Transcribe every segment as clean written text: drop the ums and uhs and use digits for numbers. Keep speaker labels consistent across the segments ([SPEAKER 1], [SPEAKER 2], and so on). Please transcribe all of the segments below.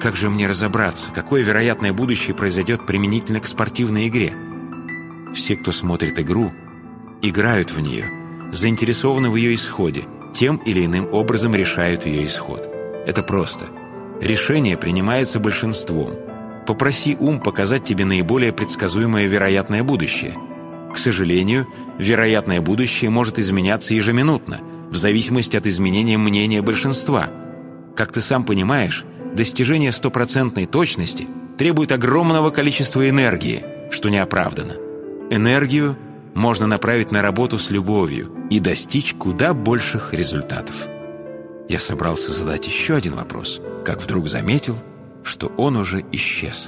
[SPEAKER 1] Как же мне разобраться, какое вероятное будущее произойдет применительно к спортивной игре? Все, кто смотрит игру, играют в нее, заинтересованы в ее исходе, тем или иным образом решают ее исход. Это просто. Решение принимается большинством. Попроси ум показать тебе наиболее предсказуемое вероятное будущее. К сожалению, вероятное будущее может изменяться ежеминутно, в зависимости от изменения мнения большинства. Как ты сам понимаешь, достижение стопроцентной точности требует огромного количества энергии, что не оправдано. Энергию можно направить на работу с любовью и достичь куда больших результатов. Я собрался задать еще один вопрос, как вдруг заметил, что он уже исчез.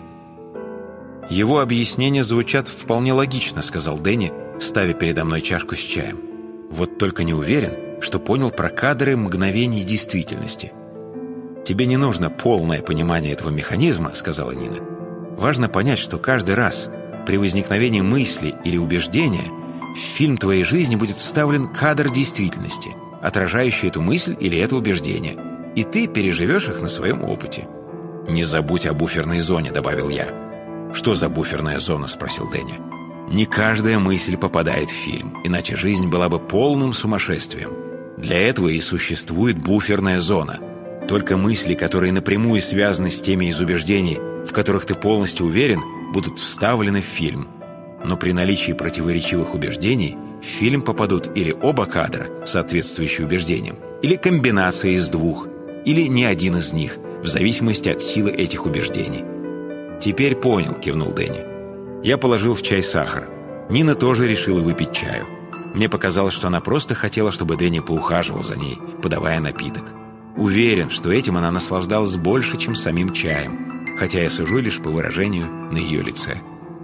[SPEAKER 1] «Его объяснения звучат вполне логично», — сказал Дэнни, ставя передо мной чашку с чаем. «Вот только не уверен, что понял про кадры мгновений действительности». «Тебе не нужно полное понимание этого механизма», — сказала Нина. «Важно понять, что каждый раз при возникновении мысли или убеждения в фильм твоей жизни будет вставлен кадр действительности, отражающий эту мысль или это убеждение, и ты переживешь их на своем опыте». «Не забудь о буферной зоне», — добавил я. «Что за буферная зона?» — спросил Дэнни. «Не каждая мысль попадает в фильм, иначе жизнь была бы полным сумасшествием. Для этого и существует буферная зона. Только мысли, которые напрямую связаны с теми из убеждений, в которых ты полностью уверен, будут вставлены в фильм. Но при наличии противоречивых убеждений в фильм попадут или оба кадра, соответствующие убеждениям, или комбинация из двух, или ни один из них, в зависимости от силы этих убеждений». «Теперь понял», — кивнул Дэнни. Я положил в чай сахар. Нина тоже решила выпить чаю. Мне показалось, что она просто хотела, чтобы Дэнни поухаживал за ней, подавая напиток. Уверен, что этим она наслаждалась больше, чем самим чаем, хотя я сужу лишь по выражению на ее лице.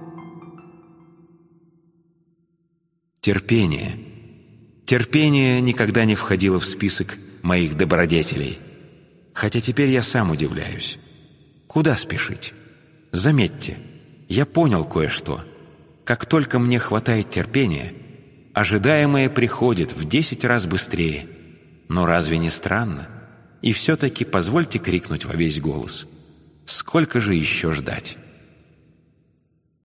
[SPEAKER 1] Терпение. Терпение никогда не входило в список моих добродетелей. Хотя теперь я сам удивляюсь. Куда спешить? Заметьте, я понял кое-что. Как только мне хватает терпения, ожидаемое приходит в 10 раз быстрее. Но разве не странно? И все-таки позвольте крикнуть во весь голос. Сколько же еще ждать?